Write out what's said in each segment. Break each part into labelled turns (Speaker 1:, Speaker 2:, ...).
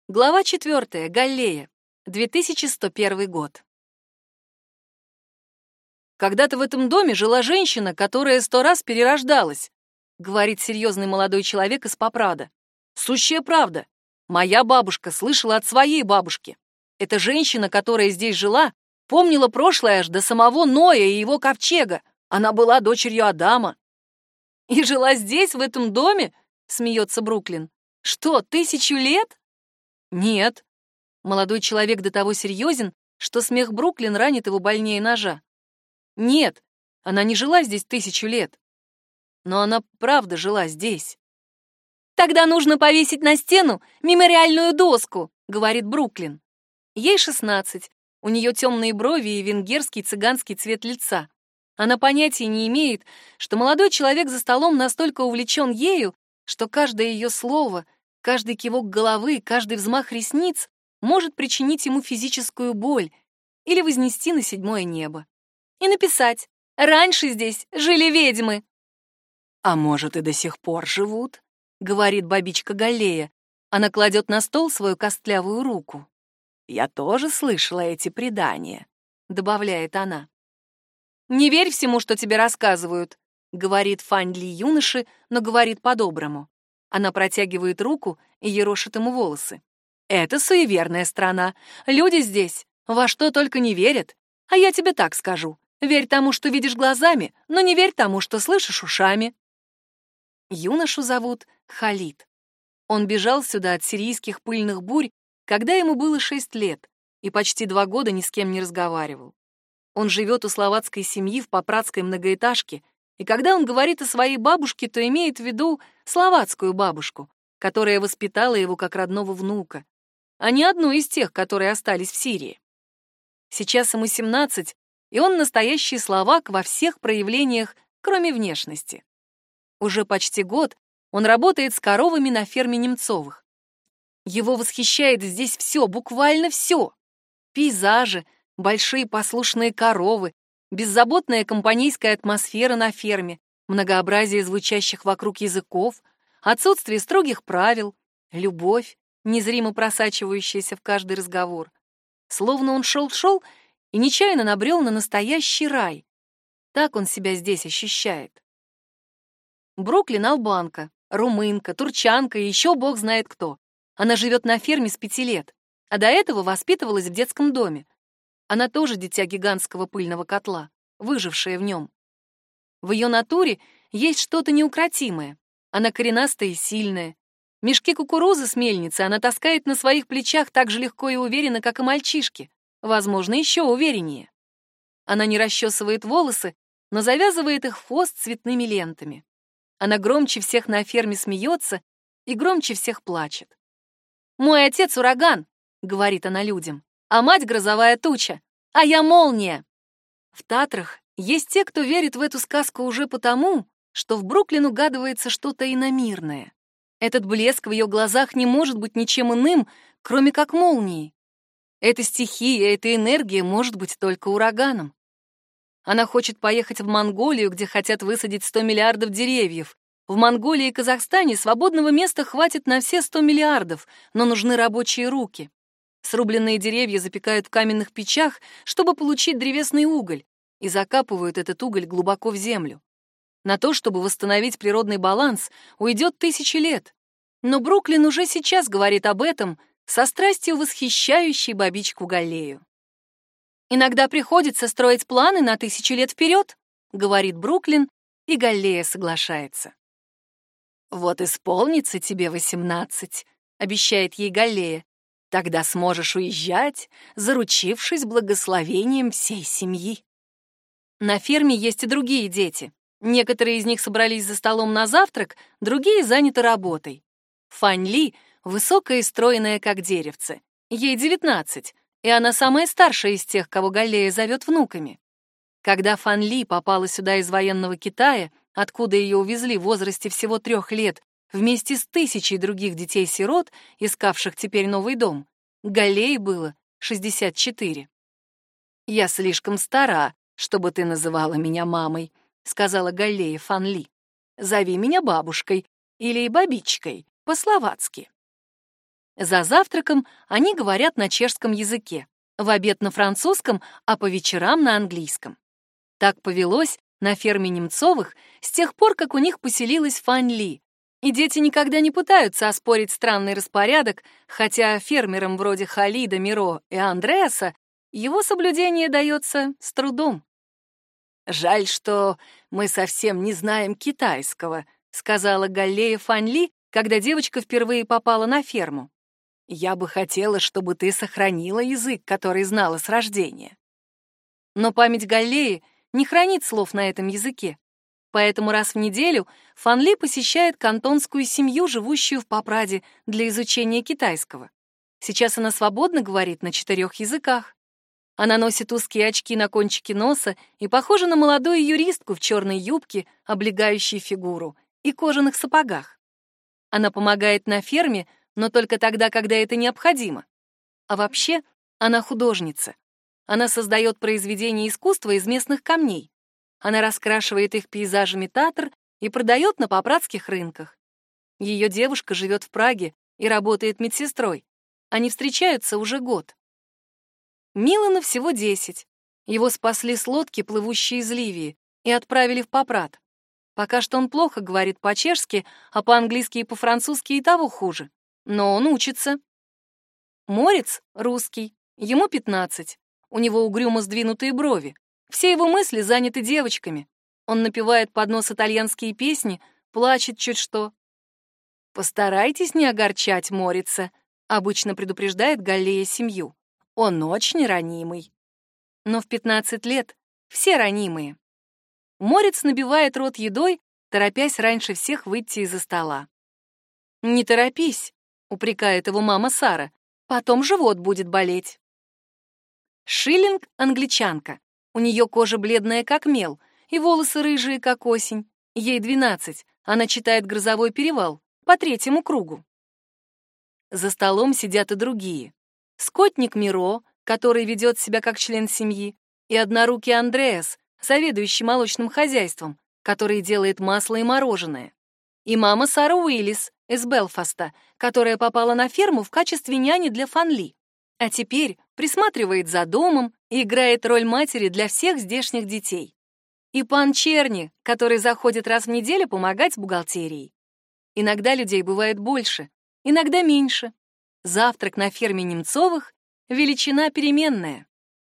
Speaker 1: Глава 4. Галлея. 2101 год. «Когда-то в этом доме жила женщина, которая 100 раз перерождалась», говорит серьезный молодой человек из Попрада. «Сущая правда. Моя бабушка слышала от своей бабушки. Эта женщина, которая здесь жила, помнила прошлое аж до самого Ноя и его ковчега. Она была дочерью Адама». «И жила здесь, в этом доме?» — смеется Бруклин. «Что, 1000 лет?» «Нет». Молодой человек до того серьезен, что смех Бруклин ранит его больнее ножа. «Нет, она не жила здесь 1000 лет. Но она правда жила здесь». «Тогда нужно повесить на стену мемориальную доску», — говорит Бруклин. Ей 16, у нее темные брови и венгерский цыганский цвет лица. Она понятия не имеет, что молодой человек за столом настолько увлечен ею, что каждое ее слово, каждый кивок головы, каждый взмах ресниц может причинить ему физическую боль или вознести на 7-е небо. И написать: «Раньше здесь жили ведьмы». «А может, и до сих пор живут», — говорит бабичка Галлея. Она кладет на стол свою костлявую руку. «Я тоже слышала эти предания», — добавляет она. «Не верь всему, что тебе рассказывают», — говорит Фань Ли юноше, но говорит по-доброму. Она протягивает руку и ерошит ему волосы. «Это суеверная страна. Люди здесь во что только не верят. А я тебе так скажу. Верь тому, что видишь глазами, но не верь тому, что слышишь ушами». Юношу зовут Халид. Он бежал сюда от сирийских пыльных бурь, когда ему было 6 лет, и почти 2 года ни с кем не разговаривал. Он живет у словацкой семьи в попрадской многоэтажке, и когда он говорит о своей бабушке, то имеет в виду словацкую бабушку, которая воспитала его как родного внука, а не одну из тех, которые остались в Сирии. Сейчас ему 17, и он настоящий словак во всех проявлениях, кроме внешности. Уже почти год он работает с коровами на ферме Немцовых. Его восхищает здесь все, буквально все. Пейзажи, большие послушные коровы, беззаботная компанейская атмосфера на ферме, многообразие звучащих вокруг языков, отсутствие строгих правил, любовь, незримо просачивающаяся в каждый разговор. Словно он шел-шел и нечаянно набрел на настоящий рай. Так он себя здесь ощущает. Бруклин — албанка, румынка, турчанка и еще бог знает кто. Она живет на ферме с 5 лет, а до этого воспитывалась в детском доме. Она тоже дитя гигантского пыльного котла, выжившая в нем. В ее натуре есть что-то неукротимое. Она коренастая и сильная. Мешки кукурузы с мельницы она таскает на своих плечах так же легко и уверенно, как и мальчишки. Возможно, еще увереннее. Она не расчесывает волосы, но завязывает их в хвост цветными лентами. Она громче всех на ферме смеется и громче всех плачет. «Мой отец — ураган», — говорит она людям, «а мать — грозовая туча, а я — молния». В Татрах есть те, кто верит в эту сказку уже потому, что в Бруклин угадывается что-то иномирное. Этот блеск в ее глазах не может быть ничем иным, кроме как молнией. Эта стихия, эта энергия может быть только ураганом. Она хочет поехать в Монголию, где хотят высадить 100 миллиардов деревьев. В Монголии и Казахстане свободного места хватит на все 100 миллиардов, но нужны рабочие руки. Срубленные деревья запекают в каменных печах, чтобы получить древесный уголь, и закапывают этот уголь глубоко в землю. На то, чтобы восстановить природный баланс, уйдет 1000 лет. Но Бруклин уже сейчас говорит об этом, со страстью восхищающей бабичку Галлею. «Иногда приходится строить планы на 1000 лет вперед», — говорит Бруклин, и Галлея соглашается. «Вот исполнится тебе 18», — обещает ей Галлея. «Тогда сможешь уезжать, заручившись благословением всей семьи». На ферме есть и другие дети. Некоторые из них собрались за столом на завтрак, другие заняты работой. Фань Ли высокая и стройная, как деревце. Ей 19, и она самая старшая из тех, кого Галлея зовет внуками. Когда Фань Ли попала сюда из военного Китая, откуда ее увезли в возрасте всего 3 лет, вместе с 1000 других детей-сирот, искавших теперь новый дом, Галлее было 64. «Я слишком стара, чтобы ты называла меня мамой», — сказала Галлея Фань Ли. «Зови меня бабушкой или бабичкой, по-словацки». За завтраком они говорят на чешском языке, в обед на французском, а по вечерам на английском. Так повелось на ферме Немцовых с тех пор, как у них поселилась Фань Ли. И дети никогда не пытаются оспорить странный распорядок, хотя фермерам вроде Халида, Миро и Андреаса его соблюдение дается с трудом. «Жаль, что мы совсем не знаем китайского», — сказала Галлея Фань Ли, когда девочка впервые попала на ферму. «Я бы хотела, чтобы ты сохранила язык, который знала с рождения». Но память Галлеи не хранит слов на этом языке. Поэтому раз в неделю Фан Ли посещает кантонскую семью, живущую в Папраде, для изучения китайского. Сейчас она свободно говорит на 4 языках. Она носит узкие очки на кончике носа и похожа на молодую юристку в черной юбке, облегающей фигуру, и кожаных сапогах. Она помогает на ферме, но только тогда, когда это необходимо. А вообще, она художница. Она создает произведения искусства из местных камней. Она раскрашивает их пейзажами Татр и продает на попрадских рынках. Ее девушка живет в Праге и работает медсестрой. Они встречаются уже год. Милану всего 10. Его спасли с лодки, плывущей из Ливии, и отправили в Попрад. Пока что он плохо говорит по-чешски, а по-английски и по-французски и того хуже. Но он учится. Морец — русский, ему 15. У него угрюмо сдвинутые брови. Все его мысли заняты девочками. Он напевает под нос итальянские песни, плачет чуть что. «Постарайтесь не огорчать Морица», — обычно предупреждает Галлея семью. «Он очень ранимый». Но в 15 лет все ранимые. Морец набивает рот едой, торопясь раньше всех выйти из-за стола. «Не торопись», — упрекает его мама Сара, «потом живот будет болеть». Шиллинг — англичанка. У нее кожа бледная, как мел, и волосы рыжие, как осень. Ей 12, она читает «Грозовой перевал» по 3-му кругу. За столом сидят и другие. Скотник Миро, который ведет себя как член семьи, и однорукий Андреас, заведующий молочным хозяйством, который делает масло и мороженое. И мама Сара Уиллис из Белфаста, которая попала на ферму в качестве няни для Фан Ли, а теперь присматривает за домом и играет роль матери для всех здешних детей. И пан Черни, который заходит раз в неделю помогать с бухгалтерией. Иногда людей бывает больше, иногда меньше. Завтрак на ферме Немцовых — величина переменная.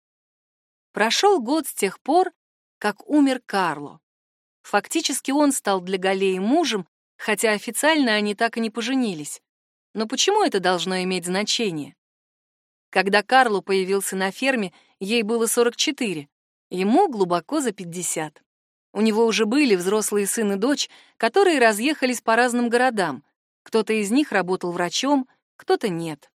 Speaker 1: Прошел год с тех пор, как умер Карло. Фактически он стал для Галлеи мужем, хотя официально они так и не поженились. Но почему это должно иметь значение? Когда Карло появился на ферме, ей было 44, ему глубоко за 50. У него уже были взрослые сын и дочь, которые разъехались по разным городам. Кто-то из них работал врачом, кто-то нет.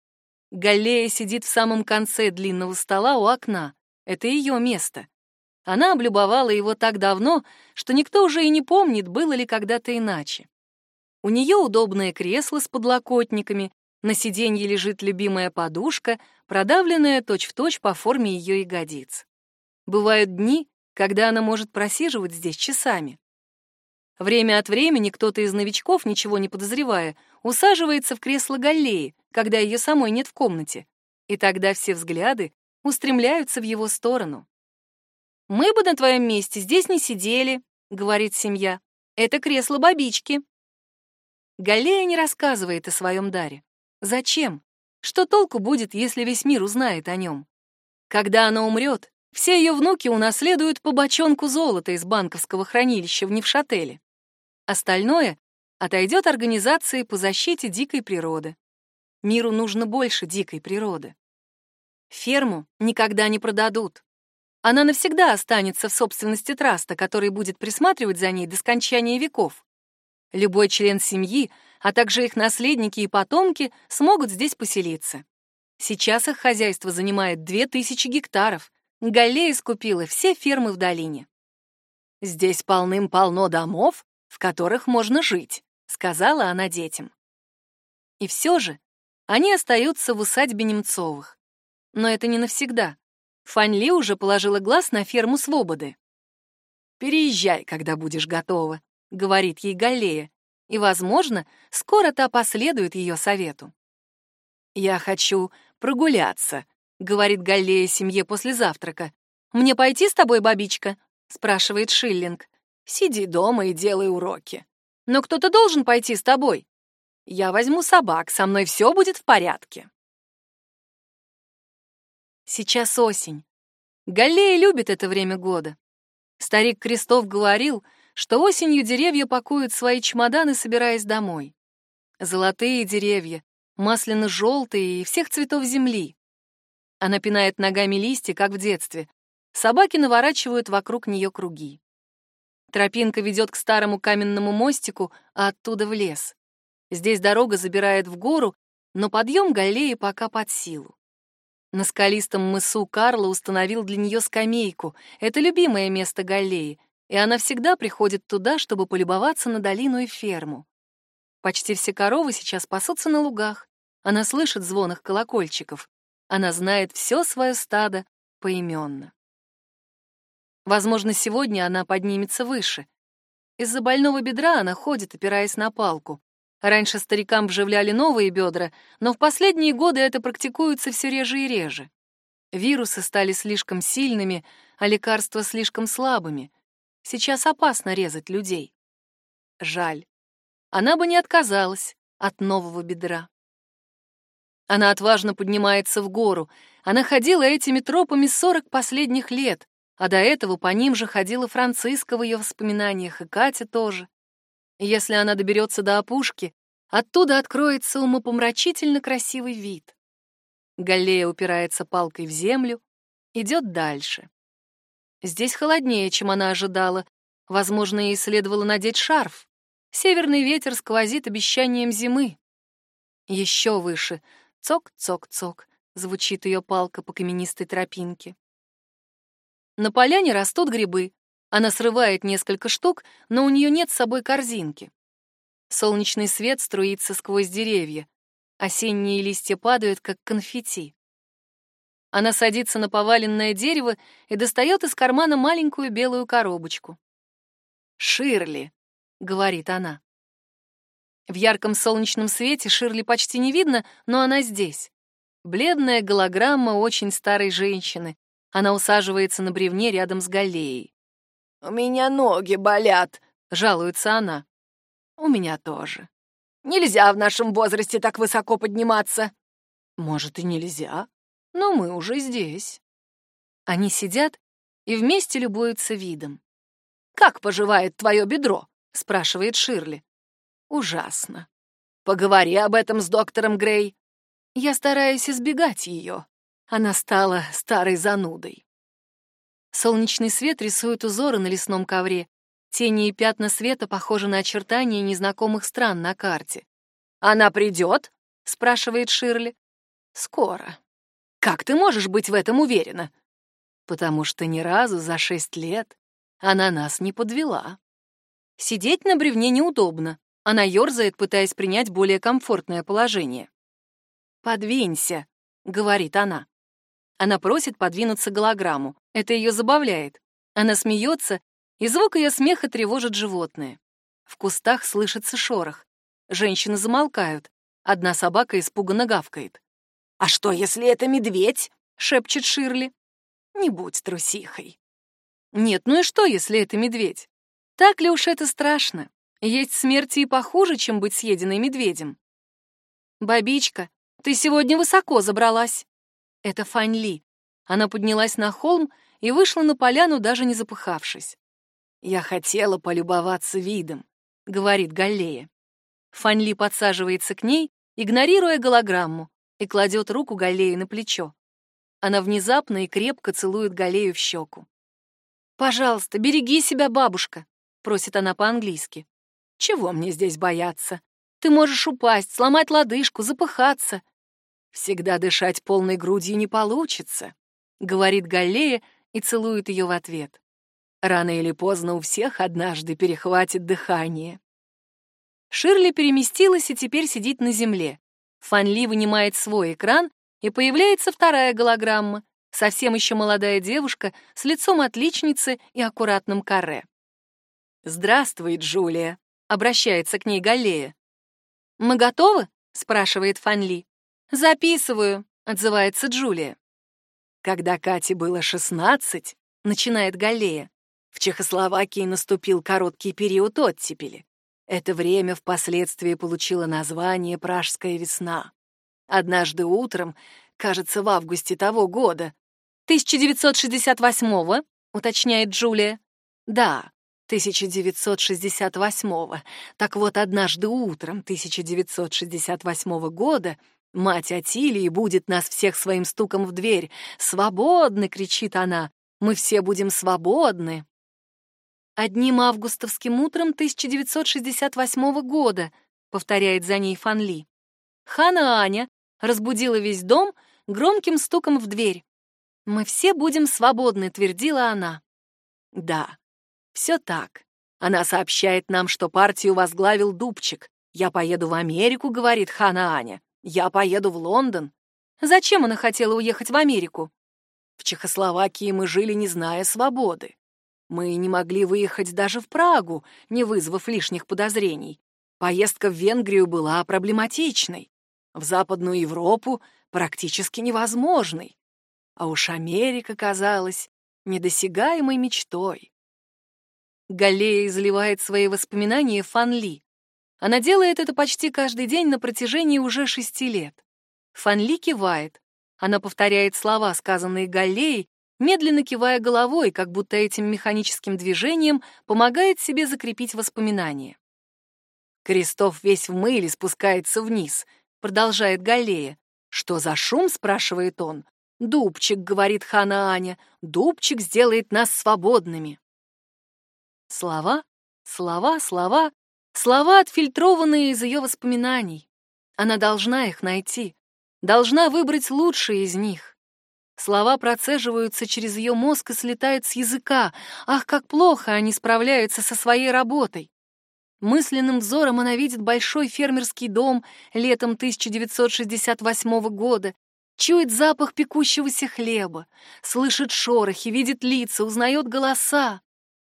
Speaker 1: Галлея сидит в самом конце длинного стола у окна. Это ее место. Она облюбовала его так давно, что никто уже и не помнит, было ли когда-то иначе. У нее удобное кресло с подлокотниками, на сиденье лежит любимая подушка, продавленная точь-в-точь по форме ее ягодиц. Бывают дни, когда она может просиживать здесь часами. Время от времени кто-то из новичков, ничего не подозревая, усаживается в кресло Галлеи, когда ее самой нет в комнате, и тогда все взгляды устремляются в его сторону. «Мы бы на твоем месте здесь не сидели», — говорит семья. «Это кресло бабички». Галлея не рассказывает о своем даре. Зачем? Что толку будет, если весь мир узнает о нем? Когда она умрет, все ее внуки унаследуют по бочонку золота из банковского хранилища в Невшателе. Остальное отойдет организации по защите дикой природы. Миру нужно больше дикой природы. Ферму никогда не продадут. Она навсегда останется в собственности траста, который будет присматривать за ней до скончания веков. Любой член семьи, а также их наследники и потомки смогут здесь поселиться. Сейчас их хозяйство занимает 2000 гектаров. Галлея скупила все фермы в долине. «Здесь полным-полно домов, в которых можно жить», — сказала она детям. И все же они остаются в усадьбе Немцовых. Но это не навсегда. Фань Ли уже положила глаз на ферму Свободы. «Переезжай, когда будешь готова», — говорит ей Галлея, и, возможно, скоро та последует ее совету. «Я хочу прогуляться», — говорит Галлея семье после завтрака. «Мне пойти с тобой, бабичка?» — спрашивает Шиллинг. «Сиди дома и делай уроки». «Но кто-то должен пойти с тобой». «Я возьму собак, со мной все будет в порядке». Сейчас осень. Галлея любит это время года. Старик Крестов говорил, что осенью деревья пакуют свои чемоданы, собираясь домой. Золотые деревья, масляно-желтые и всех цветов земли. Она пинает ногами листья, как в детстве. Собаки наворачивают вокруг нее круги. Тропинка ведет к старому каменному мостику, а оттуда в лес. Здесь дорога забирает в гору, но подъем Галлеи пока под силу. На скалистом мысу Карла установил для нее скамейку. Это любимое место Галлеи, и она всегда приходит туда, чтобы полюбоваться на долину и ферму. Почти все коровы сейчас пасутся на лугах. Она слышит звон их колокольчиков. Она знает все свое стадо поименно. Возможно, сегодня она поднимется выше. Из-за больного бедра она ходит, опираясь на палку. Раньше старикам вживляли новые бедра, но в последние годы это практикуется все реже и реже. Вирусы стали слишком сильными, а лекарства слишком слабыми. Сейчас опасно резать людей. Жаль. Она бы не отказалась от нового бедра. Она отважно поднимается в гору. Она ходила этими тропами 40 последних лет, а до этого по ним же ходила Франциска в ее воспоминаниях, и Катя тоже. Если она доберется до опушки, оттуда откроется умопомрачительно красивый вид. Галлея упирается палкой в землю, идет дальше. Здесь холоднее, чем она ожидала. Возможно, ей следовало надеть шарф. Северный ветер сквозит обещанием зимы. Еще выше. Цок-цок-цок. Звучит ее палка по каменистой тропинке. На поляне растут грибы. Она срывает несколько штук, но у нее нет с собой корзинки. Солнечный свет струится сквозь деревья. Осенние листья падают, как конфетти. Она садится на поваленное дерево и достает из кармана маленькую белую коробочку. «Ширли», — говорит она. В ярком солнечном свете Ширли почти не видно, но она здесь. Бледная голограмма очень старой женщины. Она усаживается на бревне рядом с Галлеей. «У меня ноги болят», — жалуется она. «У меня тоже. Нельзя в нашем возрасте так высоко подниматься». «Может, и нельзя, но мы уже здесь». Они сидят и вместе любуются видом. «Как поживает твое бедро?» — спрашивает Ширли. «Ужасно. Поговори об этом с доктором Грей». Я стараюсь избегать ее. Она стала старой занудой. Солнечный свет рисует узоры на лесном ковре. Тени и пятна света похожи на очертания незнакомых стран на карте. «Она придет?» — спрашивает Ширли. «Скоро». «Как ты можешь быть в этом уверена?» «Потому что ни разу за 6 лет она нас не подвела». Сидеть на бревне неудобно. Она ёрзает, пытаясь принять более комфортное положение. «Подвинься», — говорит она. Она просит подвинуться голограмму. Это ее забавляет. Она смеется, и звук ее смеха тревожит животное. В кустах слышится шорох. Женщины замолкают. Одна собака испуганно гавкает. «А что, если это медведь?» — шепчет Ширли. «Не будь трусихой». Нет, ну и что, если это медведь? Так ли уж это страшно? Есть смерти и похуже, чем быть съеденной медведем. «Бабичка, ты сегодня высоко забралась». Это Фань Ли. Она поднялась на холм и вышла на поляну, даже не запыхавшись. «Я хотела полюбоваться видом», — говорит Галлея. Фань Ли подсаживается к ней, игнорируя голограмму, и кладет руку Галлеи на плечо. Она внезапно и крепко целует Галлею в щеку. «Пожалуйста, береги себя, бабушка», — просит она по-английски. «Чего мне здесь бояться? Ты можешь упасть, сломать лодыжку, запыхаться». «Всегда дышать полной грудью не получится», — говорит Галлея и целует ее в ответ. «Рано или поздно у всех однажды перехватит дыхание». Ширли переместилась и теперь сидит на земле. Фан Ли вынимает свой экран, и появляется вторая голограмма, совсем еще молодая девушка с лицом отличницы и аккуратным каре. «Здравствуй, Джулия», — обращается к ней Галлея. «Мы готовы?» — спрашивает Фан Ли. «Записываю», — отзывается Джулия. «Когда Кате было 16, — начинает Галлея, — в Чехословакии наступил короткий период оттепели. Это время впоследствии получило название «Пражская весна». Однажды утром, кажется, в августе того года, 1968-го, уточняет Джулия. Да, 1968-го. Так вот, однажды утром 1968 года мать Атилии будит нас всех своим стуком в дверь. «Свободны!» — кричит она. «Мы все будем свободны!» «Одним августовским утром 1968 года», — повторяет за ней Фан Ли. Хана Аня разбудила весь дом громким стуком в дверь. «Мы все будем свободны», — твердила она. Да, все так. Она сообщает нам, что партию возглавил Дубчик. «Я поеду в Америку», — говорит Хана Аня. «Я поеду в Лондон». Зачем она хотела уехать в Америку? В Чехословакии мы жили, не зная свободы. Мы не могли выехать даже в Прагу, не вызвав лишних подозрений. Поездка в Венгрию была проблематичной. В Западную Европу практически невозможной. А уж Америка казалась недосягаемой мечтой. Галлея изливает свои воспоминания Фан Ли. Она делает это почти каждый день на протяжении уже 6 лет. Фан Ли кивает. Она повторяет слова, сказанные Галлеей, медленно кивая головой, как будто этим механическим движением помогает себе закрепить воспоминания. «Крестов весь в мыле спускается вниз», — продолжает Галлея. «Что за шум?» — спрашивает он. «Дубчик», — говорит Хана Аня, — «Дубчик сделает нас свободными». Слова, слова, слова, слова, отфильтрованные из ее воспоминаний. Она должна их найти, должна выбрать лучшие из них. Слова процеживаются через ее мозг и слетают с языка. Ах, как плохо они справляются со своей работой. Мысленным взором она видит большой фермерский дом летом 1968 года, чует запах пекущегося хлеба, слышит шорохи, видит лица, узнает голоса.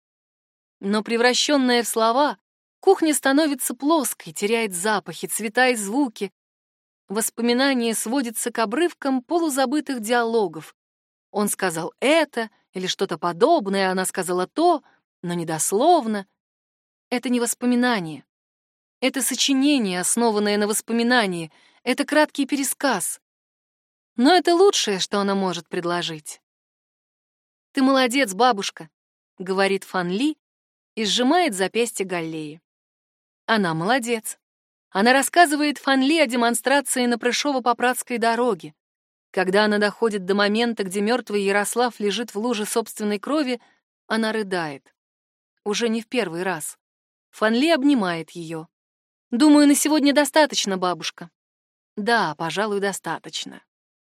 Speaker 1: Но превращенная в слова, кухня становится плоской, теряет запахи, цвета и звуки. Воспоминание сводится к обрывкам полузабытых диалогов. Он сказал это или что-то подобное, она сказала то, но недословно. Это не воспоминание. Это сочинение, основанное на воспоминании. Это краткий пересказ. Но это лучшее, что она может предложить. «Ты молодец, бабушка», — говорит Фан Ли и сжимает запястье Галлеи. Она молодец. Она рассказывает Фан Ли о демонстрации на Прышово-Попрадской дороге. Когда она доходит до момента, где мертвый Ярослав лежит в луже собственной крови, она рыдает. Уже не в первый раз. Фан Ли обнимает ее. «Думаю, на сегодня достаточно, бабушка». «Да, пожалуй, достаточно».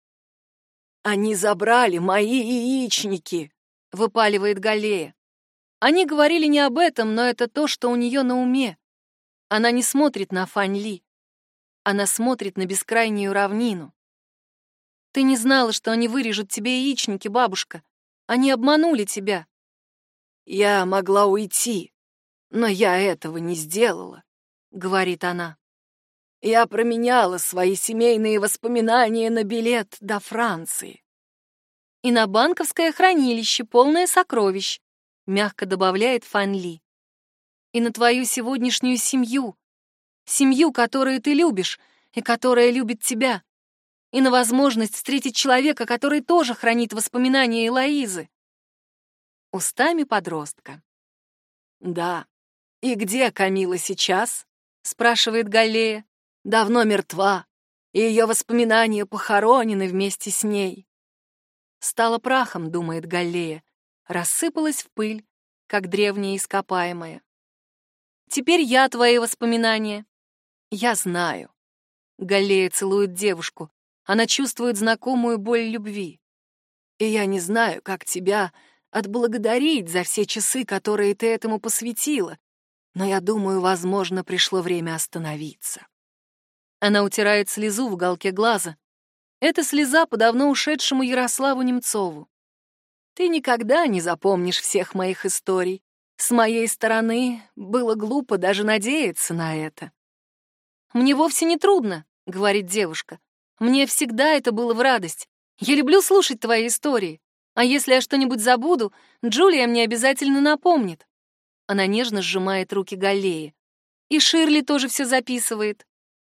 Speaker 1: «Они забрали мои яичники», — выпаливает Галлея. Они говорили не об этом, но это то, что у нее на уме. Она не смотрит на Фан Ли. Она смотрит на бескрайнюю равнину. «Ты не знала, что они вырежут тебе яичники, бабушка. Они обманули тебя». «Я могла уйти, но я этого не сделала», — говорит она. «Я променяла свои семейные воспоминания на билет до Франции». «И на банковское хранилище, полное сокровищ», — мягко добавляет Фан Ли. «И на твою сегодняшнюю семью. Семью, которую ты любишь и которая любит тебя. И на возможность встретить человека, который тоже хранит воспоминания Элоизы». Устами подростка. «Да. И где Камила сейчас?» — спрашивает Галлея. «Давно мертва, и ее воспоминания похоронены вместе с ней». «Стала прахом», — думает Галлея, рассыпалась в пыль, как древнее ископаемое. «Теперь я твои воспоминания». «Я знаю». Галлея целует девушку. Она чувствует знакомую боль любви. «И я не знаю, как тебя отблагодарить за все часы, которые ты этому посвятила, но я думаю, возможно, пришло время остановиться». Она утирает слезу в уголке глаза. Это слеза по давно ушедшему Ярославу Немцову. «Ты никогда не запомнишь всех моих историй. С моей стороны было глупо даже надеяться на это». «Мне вовсе не трудно», — говорит девушка. Мне всегда это было в радость. Я люблю слушать твои истории. А если я что-нибудь забуду, Джулия мне обязательно напомнит». Она нежно сжимает руки Галлеи. И Ширли тоже все записывает.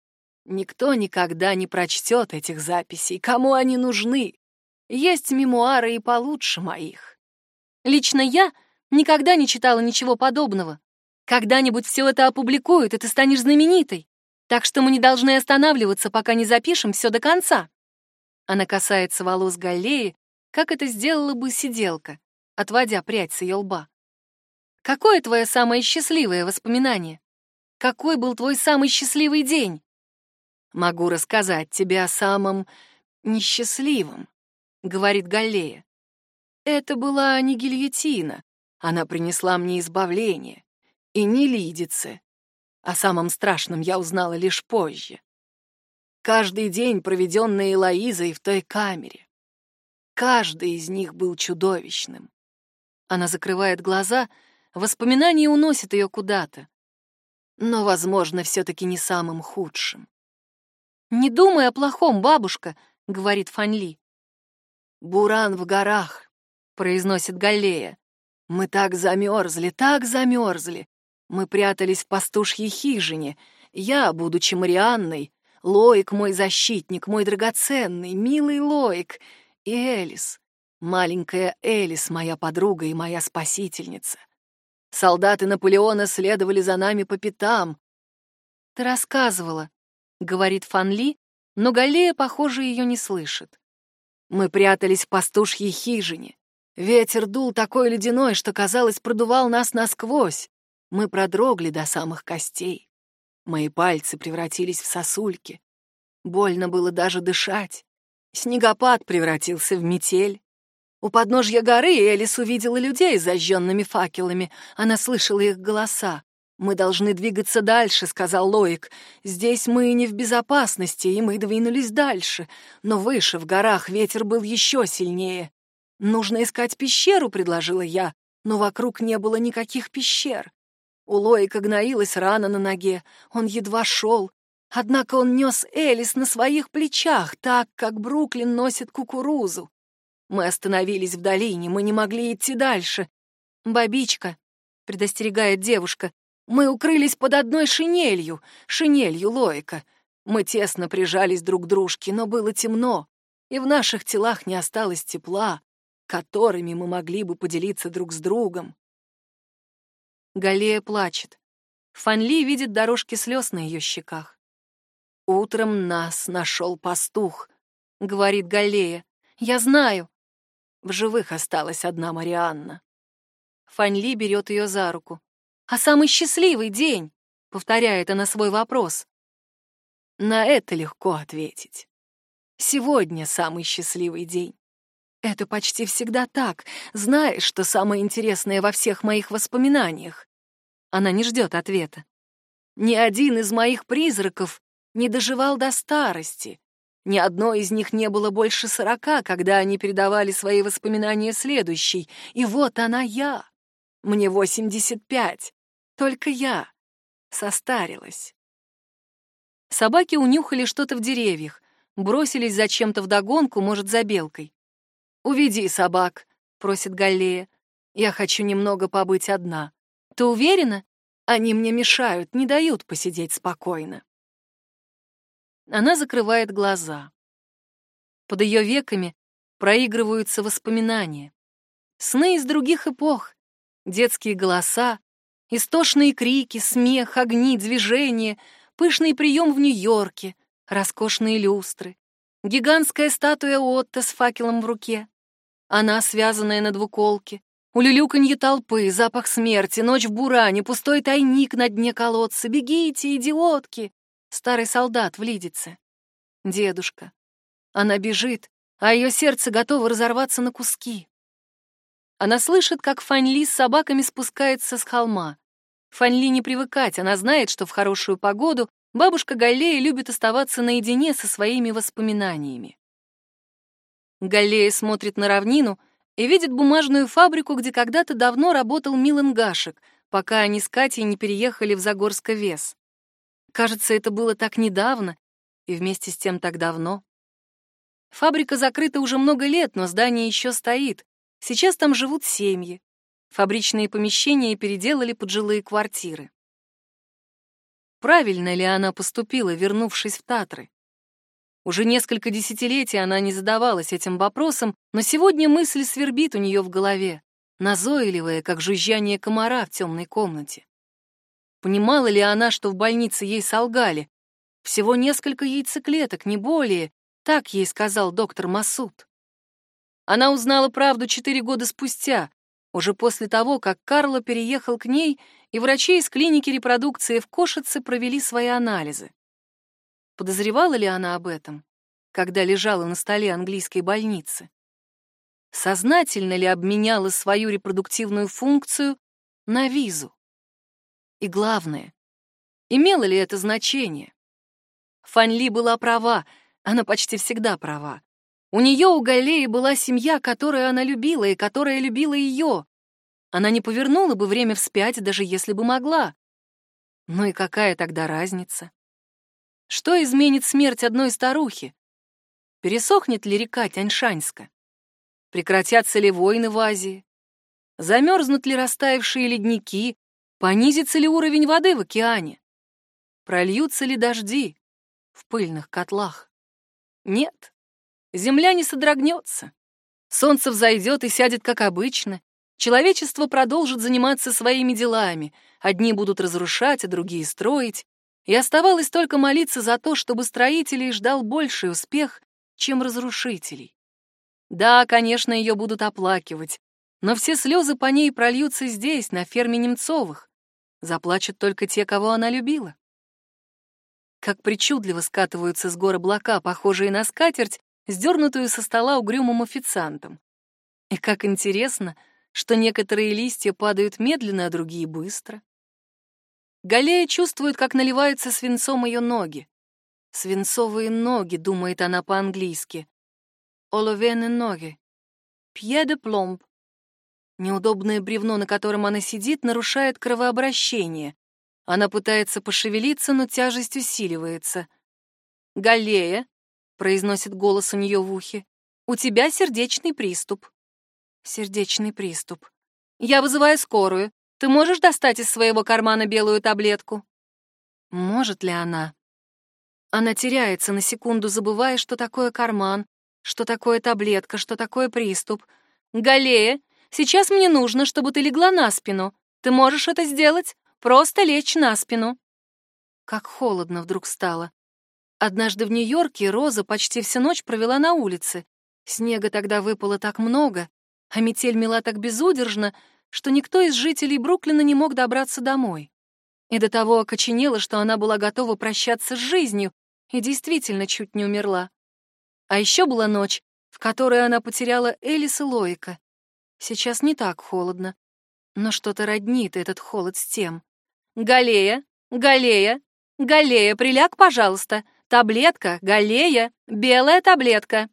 Speaker 1: Никто никогда не прочтет этих записей. Кому они нужны? Есть мемуары и получше моих. Лично я никогда не читала ничего подобного. Когда-нибудь все это опубликуют, и ты станешь знаменитой. Так что мы не должны останавливаться, пока не запишем все до конца. Она касается волос Галлеи, как это сделала бы сиделка, отводя прядь с ее лба. Какое твое самое счастливое воспоминание? Какой был твой самый счастливый день? Могу рассказать тебе о самом несчастливом, говорит Галлея. Это была не гильотина. Она принесла мне избавление. И не Лидице. О самом страшном я узнала лишь позже. Каждый день, проведенный Элоизой в той камере. Каждый из них был чудовищным. Она закрывает глаза, воспоминания уносят ее куда-то. Но, возможно, все-таки не самым худшим. «Не думай о плохом, бабушка», — говорит Фанли. «Буран в горах», — произносит Галлея. «Мы так замерзли, так замерзли. Мы прятались в пастушьей хижине. Я, будучи Марианной, Лоик мой защитник, мой драгоценный, милый Лоик, и Элис, маленькая Элис, моя подруга и моя спасительница. Солдаты Наполеона следовали за нами по пятам». «Ты рассказывала», — говорит Фанли, но Галлея, похоже, ее не слышит. «Мы прятались в пастушьей хижине. Ветер дул такой ледяной, что, казалось, продувал нас насквозь. Мы продрогли до самых костей. Мои пальцы превратились в сосульки. Больно было даже дышать. Снегопад превратился в метель. У подножья горы Элис увидела людей с зажженными факелами. Она слышала их голоса. «Мы должны двигаться дальше», — сказал Лоик. «Здесь мы не в безопасности, и мы двинулись дальше. Но выше, в горах, ветер был еще сильнее. Нужно искать пещеру», — предложила я, но вокруг не было никаких пещер. У Лоика гноилась рана на ноге, он едва шел. Однако он нес Элис на своих плечах, так, как Бруклин носит кукурузу. Мы остановились в долине, мы не могли идти дальше. «Бабичка», — предостерегает девушка, — «мы укрылись под одной шинелью Лоика. Мы тесно прижались друг к дружке, но было темно, и в наших телах не осталось тепла, которыми мы могли бы поделиться друг с другом». Галлея плачет. Фанли видит дорожки слез на ее щеках. «Утром нас нашел пастух», — говорит Галлея. «Я знаю». В живых осталась одна Марианна. Фанли берет ее за руку. «А самый счастливый день?» — повторяет она свой вопрос. На это легко ответить. Сегодня самый счастливый день. Это почти всегда так. Знаешь, что самое интересное во всех моих воспоминаниях? Она не ждет ответа. Ни один из моих призраков не доживал до старости. Ни одной из них не было больше 40, когда они передавали свои воспоминания следующей. И вот она я. Мне 85. Только я состарилась. Собаки унюхали что-то в деревьях, бросились за чем-то вдогонку, может, за белкой. «Уведи собак», — просит Галлея. «Я хочу немного побыть одна. Ты уверена? Они мне мешают, не дают посидеть спокойно». Она закрывает глаза. Под ее веками проигрываются воспоминания. Сны из других эпох, детские голоса, истошные крики, смех, огни, движения, пышный прием в Нью-Йорке, роскошные люстры, гигантская статуя Отто с факелом в руке, она, связанная на двуколке, улюлюканье толпы, запах смерти, ночь в буране, пустой тайник на дне колодца. «Бегите, идиотки!» Старый солдат в Лидице. Дедушка. Она бежит, а ее сердце готово разорваться на куски. Она слышит, как Фанли с собаками спускается с холма. Фанли не привыкать, она знает, что в хорошую погоду бабушка Галлея любит оставаться наедине со своими воспоминаниями. Галлея смотрит на равнину и видит бумажную фабрику, где когда-то давно работал Милан Гашек, пока они с Катей не переехали в Загорско-Вес. Кажется, это было так недавно и вместе с тем так давно. Фабрика закрыта уже много лет, но здание еще стоит. Сейчас там живут семьи. Фабричные помещения переделали под жилые квартиры. Правильно ли она поступила, вернувшись в Татры? Уже несколько десятилетий она не задавалась этим вопросом, но сегодня мысль свербит у нее в голове, назойливая, как жужжание комара в темной комнате. Понимала ли она, что в больнице ей солгали? Всего несколько яйцеклеток, не более, так ей сказал доктор Масуд. Она узнала правду 4 года спустя, уже после того, как Карло переехал к ней, и врачи из клиники репродукции в Кошице провели свои анализы. Подозревала ли она об этом, когда лежала на столе английской больницы? Сознательно ли обменяла свою репродуктивную функцию на визу? И главное, имело ли это значение? Фанли была права, она почти всегда права. У нее, у Галлеи, была семья, которую она любила и которая любила ее. Она не повернула бы время вспять, даже если бы могла. Ну и какая тогда разница? Что изменит смерть одной старухи? Пересохнет ли река Тяньшаньска? Прекратятся ли войны в Азии? Замерзнут ли растаявшие ледники? Понизится ли уровень воды в океане? Прольются ли дожди в пыльных котлах? Нет, земля не содрогнется. Солнце взойдет и сядет, как обычно. Человечество продолжит заниматься своими делами. Одни будут разрушать, а другие строить. И оставалось только молиться за то, чтобы строителей ждал больший успех, чем разрушителей. Да, конечно, ее будут оплакивать, но все слезы по ней прольются здесь, на ферме Немцовых. Заплачут только те, кого она любила. Как причудливо скатываются с гор облака, похожие на скатерть, сдернутую со стола угрюмым официантом. И как интересно, что некоторые листья падают медленно, а другие быстро. Галлея чувствует, как наливаются свинцом ее ноги. «Свинцовые ноги», — думает она по-английски. «Оловены ноги». «Пье де пломб». Неудобное бревно, на котором она сидит, нарушает кровообращение. Она пытается пошевелиться, но тяжесть усиливается. «Галлея», — произносит голос у нее в ухе, — «у тебя сердечный приступ». Сердечный приступ. «Я вызываю скорую. Ты можешь достать из своего кармана белую таблетку?» Может ли она? Она теряется на секунду, забывая, что такое карман, что такое таблетка, что такое приступ. «Галлея, сейчас мне нужно, чтобы ты легла на спину. Ты можешь это сделать? Просто лечь на спину». Как холодно вдруг стало. Однажды в Нью-Йорке Роза почти всю ночь провела на улице. Снега тогда выпало так много, а метель мела так безудержно, что никто из жителей Бруклина не мог добраться домой. И до того окоченела, что она была готова прощаться с жизнью, и действительно чуть не умерла. А еще была ночь, в которой она потеряла Элис и Лоика. Сейчас не так холодно, но что-то роднит этот холод с тем. «Галлея, Галлея, Галлея, приляг, пожалуйста. Таблетка, Галлея, белая таблетка».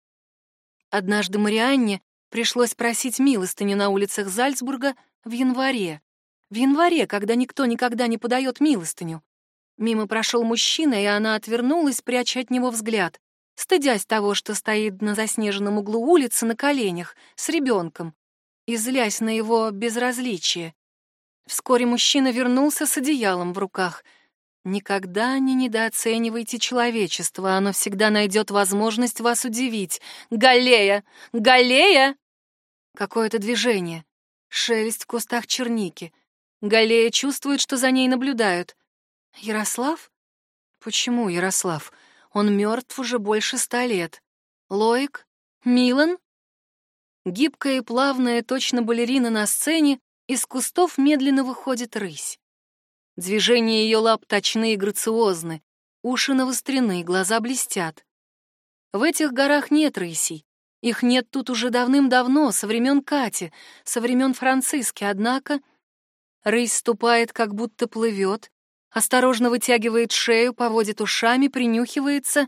Speaker 1: Однажды Марианне пришлось просить милостыню на улицах Зальцбурга в январе. В январе, когда никто никогда не подает милостыню. Мимо прошел мужчина, и она отвернулась, пряча от него взгляд, стыдясь того, что стоит на заснеженном углу улицы на коленях с ребенком, и злясь на его безразличие. Вскоре мужчина вернулся с одеялом в руках. Никогда не недооценивайте человечество, оно всегда найдет возможность вас удивить. «Галлея! Галлея!» Какое-то движение, шелест в кустах черники. Галлея чувствует, что за ней наблюдают. Ярослав? Почему Ярослав? Он мертв уже больше 100 лет. Лоик? Милан? Гибкая и плавная, точно балерина на сцене, из кустов медленно выходит рысь. Движения ее лап точны и грациозны, уши навострены, глаза блестят. В этих горах нет рысей. Их нет тут уже давным-давно, со времен Кати, со времен Франциски, однако рысь ступает, как будто плывет, осторожно вытягивает шею, поводит ушами, принюхивается.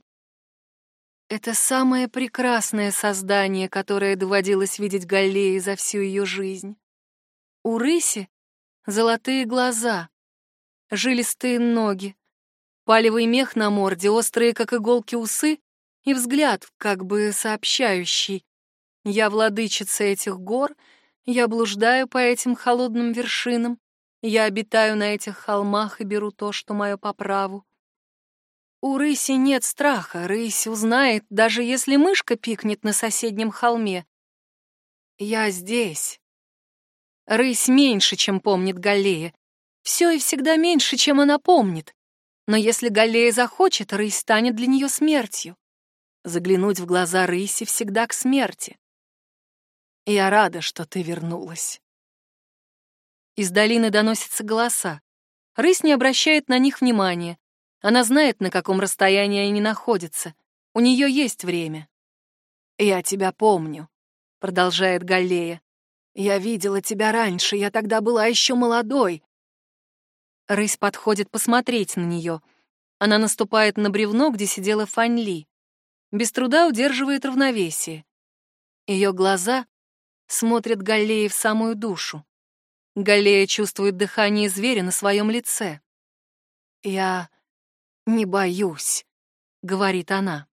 Speaker 1: Это самое прекрасное создание, которое доводилось видеть Галлее за всю ее жизнь. У рыси золотые глаза, жилистые ноги, палевый мех на морде, острые, как иголки, усы и взгляд, как бы сообщающий: «Я владычица этих гор, я блуждаю по этим холодным вершинам, я обитаю на этих холмах и беру то, что мое по праву». У рыси нет страха, рысь узнает, даже если мышка пикнет на соседнем холме. Я здесь. Рысь меньше, чем помнит Галлея. Все и всегда меньше, чем она помнит. Но если Галлея захочет, рысь станет для нее смертью. Заглянуть в глаза рыси всегда к смерти. Я рада, что ты вернулась. Из долины доносятся голоса. Рысь не обращает на них внимания. Она знает, на каком расстоянии они находятся. У нее есть время. «Я тебя помню», — продолжает Галлея. «Я видела тебя раньше, я тогда была еще молодой». Рысь подходит посмотреть на нее. Она наступает на бревно, где сидела Фань Ли. Без труда удерживает равновесие. Ее глаза смотрят Галлее в самую душу. Галлея чувствует дыхание зверя на своем лице. «Я не боюсь», — говорит она.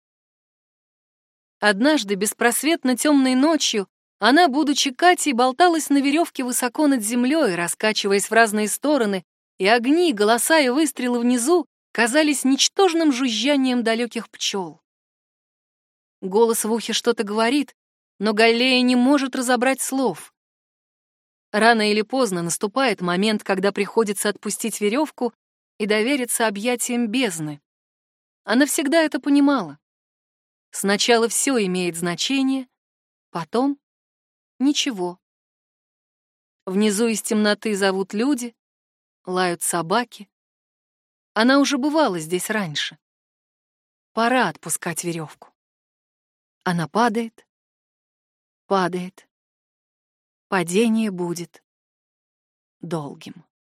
Speaker 1: Однажды, беспросветно темной ночью, она, будучи Катей, болталась на веревке высоко над землей, раскачиваясь в разные стороны, и огни, голоса и выстрелы внизу казались ничтожным жужжанием далеких пчел. Голос в ухе что-то говорит, но Галлея не может разобрать слов. Рано или поздно наступает момент, когда приходится отпустить веревку и довериться объятиям бездны. Она всегда это понимала. Сначала все имеет значение, потом ничего. Внизу из темноты зовут люди, лают собаки. Она уже бывала здесь раньше. Пора отпускать веревку. Она падает, падает. Падение будет долгим.